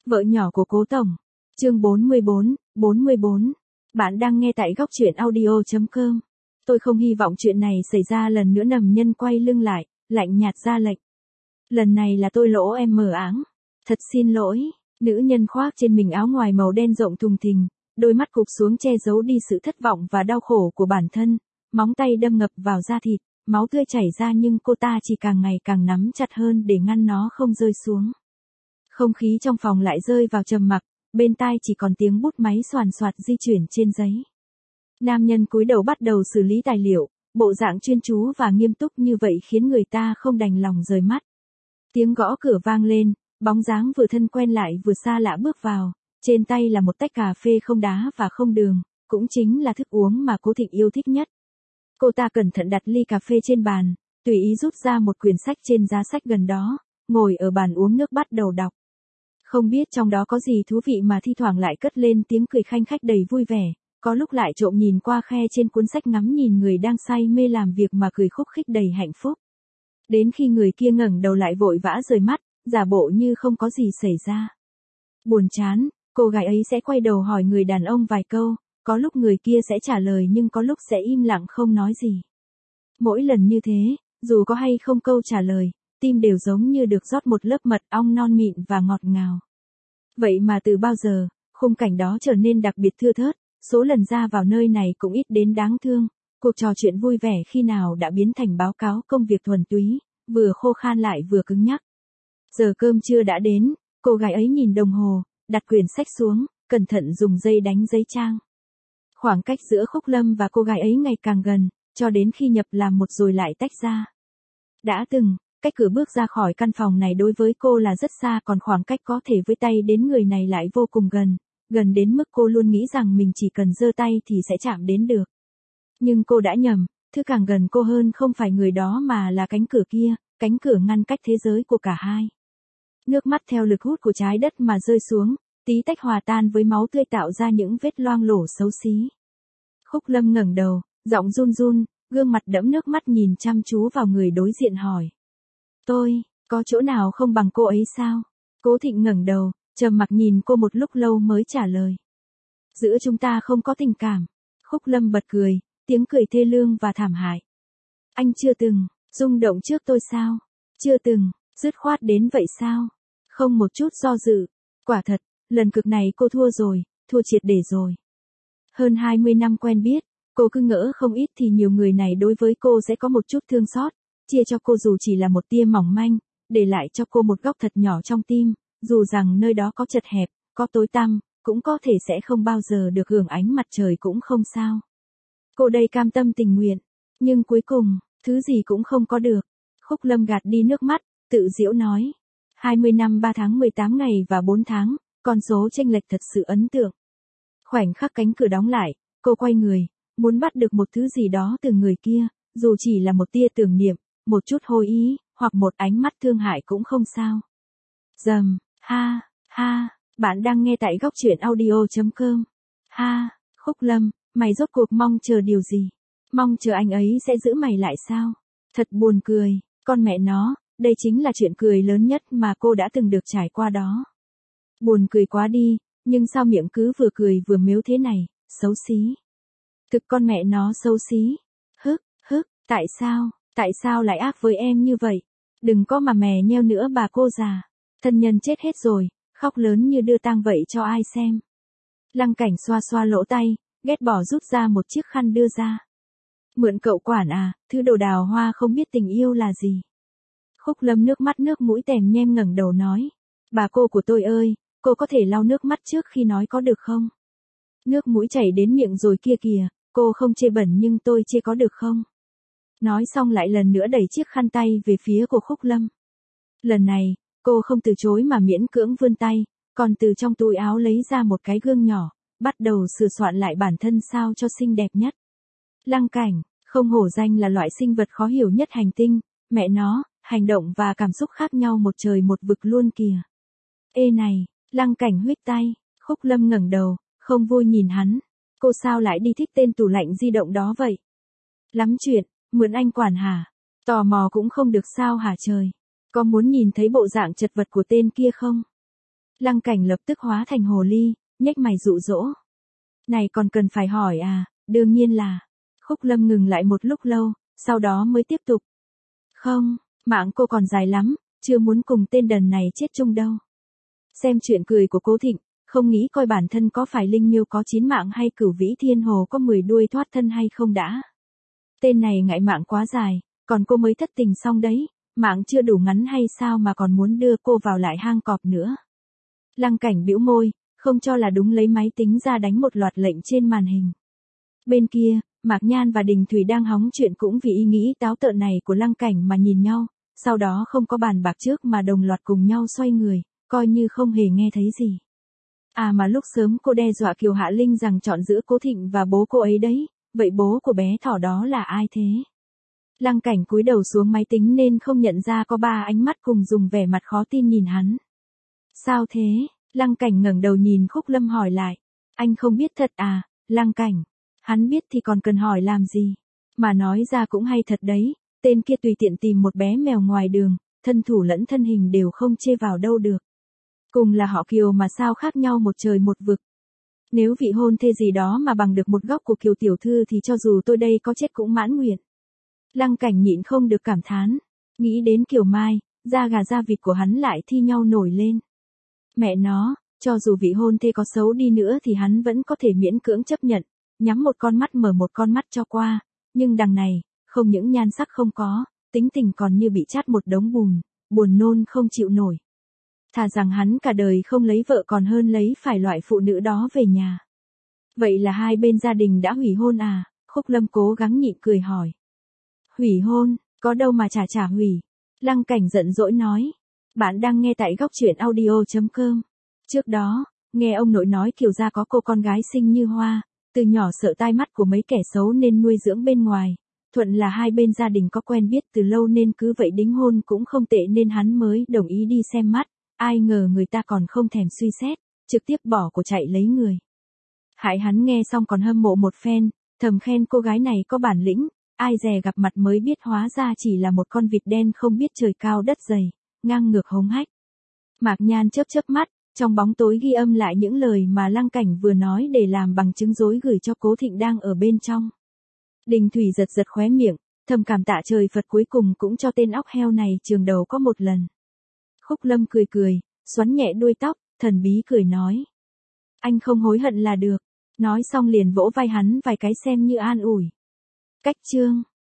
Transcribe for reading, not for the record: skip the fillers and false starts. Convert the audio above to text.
Vợ nhỏ của Cố Tổng. Chương 44. Bạn đang nghe tại góc truyện audio.com. Tôi không hy vọng chuyện này xảy ra lần nữa. Nầm Nhân quay lưng lại, lạnh nhạt ra lệnh. Lần này là tôi lỗ em mờ áng. Thật xin lỗi. Nữ nhân khoác trên mình áo ngoài màu đen rộng thùng thình, đôi mắt cụp xuống che giấu đi sự thất vọng và đau khổ của bản thân, móng tay đâm ngập vào da thịt, máu tươi chảy ra nhưng cô ta chỉ càng ngày càng nắm chặt hơn để ngăn nó không rơi xuống. Không khí trong phòng lại rơi vào trầm mặc, bên tai chỉ còn tiếng bút máy xoàn xoạt di chuyển trên giấy. Nam nhân cúi đầu bắt đầu xử lý tài liệu, bộ dạng chuyên chú và nghiêm túc như vậy khiến người ta không đành lòng rời mắt. Tiếng gõ cửa vang lên, bóng dáng vừa thân quen lại vừa xa lạ bước vào, trên tay là một tách cà phê không đá và không đường, cũng chính là thức uống mà Cố Thịnh yêu thích nhất. Cô ta cẩn thận đặt ly cà phê trên bàn, tùy ý rút ra một quyển sách trên giá sách gần đó, ngồi ở bàn uống nước bắt đầu đọc. Không biết trong đó có gì thú vị mà thi thoảng lại cất lên tiếng cười khanh khách đầy vui vẻ, có lúc lại trộm nhìn qua khe trên cuốn sách ngắm nhìn người đang say mê làm việc mà cười khúc khích đầy hạnh phúc. Đến khi người kia ngẩng đầu lại vội vã rời mắt, giả bộ như không có gì xảy ra. Buồn chán, cô gái ấy sẽ quay đầu hỏi người đàn ông vài câu, có lúc người kia sẽ trả lời nhưng có lúc sẽ im lặng không nói gì. Mỗi lần như thế, dù có hay không câu trả lời, tim đều giống như được rót một lớp mật ong non mịn và ngọt ngào. Vậy mà từ bao giờ, khung cảnh đó trở nên đặc biệt thưa thớt, số lần ra vào nơi này cũng ít đến đáng thương, cuộc trò chuyện vui vẻ khi nào đã biến thành báo cáo công việc thuần túy, vừa khô khan lại vừa cứng nhắc. Giờ cơm trưa đã đến, cô gái ấy nhìn đồng hồ, đặt quyển sách xuống, cẩn thận dùng dây đánh giấy trang. Khoảng cách giữa Khúc Lâm và cô gái ấy ngày càng gần, cho đến khi nhập làm một rồi lại tách ra. Đã từng, cách cửa bước ra khỏi căn phòng này đối với cô là rất xa, còn khoảng cách có thể với tay đến người này lại vô cùng gần đến mức cô luôn nghĩ rằng mình chỉ cần giơ tay thì sẽ chạm đến được. Nhưng cô đã nhầm, thứ càng gần cô hơn không phải người đó mà là cánh cửa kia, cánh cửa ngăn cách thế giới của cả hai. Nước mắt theo lực hút của trái đất mà rơi xuống, tí tách hòa tan với máu tươi tạo ra những vết loang lổ xấu xí. Khúc Lâm ngẩng đầu, giọng run run, gương mặt đẫm nước mắt nhìn chăm chú vào người đối diện hỏi. Có chỗ nào không bằng cô ấy sao? Cố Thịnh ngẩng đầu, trầm mặc nhìn cô một lúc lâu mới trả lời. Giữa chúng ta không có tình cảm. Khúc Lâm bật cười, tiếng cười thê lương và thảm hại. Anh chưa từng rung động trước tôi sao? Chưa từng, dứt khoát đến vậy sao? Không một chút do dự. Quả thật, lần cực này cô thua rồi, thua triệt để rồi. Hơn 20 năm quen biết, cô cứ ngỡ không ít thì nhiều người này đối với cô sẽ có một chút thương xót, chia cho cô dù chỉ là một tia mỏng manh, để lại cho cô một góc thật nhỏ trong tim, dù rằng nơi đó có chật hẹp, có tối tăm, cũng có thể sẽ không bao giờ được hưởng ánh mặt trời cũng không sao. Cô đây cam tâm tình nguyện, nhưng cuối cùng, thứ gì cũng không có được. Khúc Lâm gạt đi nước mắt, tự giễu nói. 20 năm 3 tháng 18 ngày và 4 tháng, con số chênh lệch thật sự ấn tượng. Khoảnh khắc cánh cửa đóng lại, cô quay người, muốn bắt được một thứ gì đó từ người kia, dù chỉ là một tia tưởng niệm, một chút hồi ý, hoặc một ánh mắt thương hại cũng không sao. Dầm, ha, bạn đang nghe tại góc truyện audio.com. Ha, Khúc Lâm, mày rốt cuộc mong chờ điều gì? Mong chờ anh ấy sẽ giữ mày lại sao? Thật buồn cười, con mẹ nó, đây chính là chuyện cười lớn nhất mà cô đã từng được trải qua đó. Buồn cười quá đi, nhưng sao miệng cứ vừa cười vừa mếu thế này, xấu xí. Thực con mẹ nó xấu xí. Hức, tại sao lại ác với em như vậy? Đừng có mà mè nheo nữa bà cô già. Thân nhân chết hết rồi, khóc lớn như đưa tang vậy cho ai xem. Lăng Cảnh xoa xoa lỗ tay, ghét bỏ rút ra một chiếc khăn đưa ra. Mượn cậu quản à, thứ đồ đào hoa không biết tình yêu là gì. Khúc Lâm nước mắt nước mũi tèm nhem ngẩng đầu nói. Bà cô của tôi ơi, cô có thể lau nước mắt trước khi nói có được không? Nước mũi chảy đến miệng rồi kia kìa, cô không chê bẩn nhưng tôi chê có được không? Nói xong lại lần nữa đẩy chiếc khăn tay về phía của Khúc Lâm. Lần này, cô không từ chối mà miễn cưỡng vươn tay, còn từ trong túi áo lấy ra một cái gương nhỏ, bắt đầu sửa soạn lại bản thân sao cho xinh đẹp nhất. Lăng Cảnh, không hổ danh là loại sinh vật khó hiểu nhất hành tinh, mẹ nó, hành động và cảm xúc khác nhau một trời một vực luôn kìa. Ê này, Lăng Cảnh huých tay, Khúc Lâm ngẩng đầu, không vui nhìn hắn. Cô sao lại đi thích tên tủ lạnh di động đó vậy? Lắm chuyện, mượn anh quản hả? Tò mò cũng không được sao hả trời? Có muốn nhìn thấy bộ dạng chật vật của tên kia không? Lăng Cảnh lập tức hóa thành hồ ly, nhếch mày dụ dỗ. Này còn cần phải hỏi à, đương nhiên là. Khúc Lâm ngừng lại một lúc lâu, sau đó mới tiếp tục. Không, mạng cô còn dài lắm, chưa muốn cùng tên đần này chết chung đâu. Xem chuyện cười của Cố Thịnh, không nghĩ coi bản thân có phải linh miêu có 9 mạng hay Cửu Vĩ Thiên Hồ có 10 đuôi thoát thân hay không đã. Tên này ngại mạng quá dài, còn cô mới thất tình xong đấy, mạng chưa đủ ngắn hay sao mà còn muốn đưa cô vào lại hang cọp nữa. Lăng Cảnh bĩu môi, không cho là đúng lấy máy tính ra đánh một loạt lệnh trên màn hình. Bên kia, Mạc Nhan và Đình Thủy đang hóng chuyện cũng vì ý nghĩ táo tợn này của Lăng Cảnh mà nhìn nhau, sau đó không có bàn bạc trước mà đồng loạt cùng nhau xoay người, coi như không hề nghe thấy gì. À mà lúc sớm cô đe dọa Kiều Hạ Linh rằng chọn giữa Cố Thịnh và bố cô ấy đấy, vậy bố của bé thỏ đó là ai thế? Lăng Cảnh cúi đầu xuống máy tính nên không nhận ra có 3 ánh mắt cùng dùng vẻ mặt khó tin nhìn hắn. Sao thế? Lăng Cảnh ngẩng đầu nhìn Khúc Lâm hỏi lại. Anh không biết thật à, Lăng Cảnh? Hắn biết thì còn cần hỏi làm gì? Mà nói ra cũng hay thật đấy, tên kia tùy tiện tìm một bé mèo ngoài đường, thân thủ lẫn thân hình đều không chê vào đâu được. Cùng là họ Kiều mà sao khác nhau một trời một vực. Nếu vị hôn thê gì đó mà bằng được một góc của Kiều tiểu thư thì cho dù tôi đây có chết cũng mãn nguyện. Lăng Cảnh nhịn không được cảm thán. Nghĩ đến Kiều Mai, da gà da vịt của hắn lại thi nhau nổi lên. Mẹ nó, cho dù vị hôn thê có xấu đi nữa thì hắn vẫn có thể miễn cưỡng chấp nhận, nhắm một con mắt mở một con mắt cho qua. Nhưng đằng này, không những nhan sắc không có, tính tình còn như bị chát một đống bùn, buồn nôn không chịu nổi. Thà rằng hắn cả đời không lấy vợ còn hơn lấy phải loại phụ nữ đó về nhà. Vậy là hai bên gia đình đã hủy hôn à? Khúc Lâm cố gắng nhịn cười hỏi. Hủy hôn, có đâu mà chả hủy. Lăng Cảnh giận dỗi nói. Bạn đang nghe tại góc truyện audio.com. Trước đó, nghe ông nội nói Kiều gia có cô con gái xinh như hoa, từ nhỏ sợ tai mắt của mấy kẻ xấu nên nuôi dưỡng bên ngoài. Thuận là hai bên gia đình có quen biết từ lâu nên cứ vậy đính hôn cũng không tệ nên hắn mới đồng ý đi xem mắt. Ai ngờ người ta còn không thèm suy xét, trực tiếp bỏ của chạy lấy người. Hại hắn nghe xong còn hâm mộ một phen, thầm khen cô gái này có bản lĩnh, ai dè gặp mặt mới biết hóa ra chỉ là một con vịt đen không biết trời cao đất dày, ngang ngược hống hách. Mạc Nhan chớp chớp mắt, trong bóng tối ghi âm lại những lời mà Lăng Cảnh vừa nói để làm bằng chứng dối gửi cho Cố Thịnh đang ở bên trong. Đình Thủy giật giật khóe miệng, thầm cảm tạ trời Phật cuối cùng cũng cho tên óc heo này trường đầu có một lần. Khúc Lâm cười cười, xoắn nhẹ đuôi tóc, thần bí cười nói. Anh không hối hận là được. Nói xong liền vỗ vai hắn vài cái xem như an ủi. Cách chương.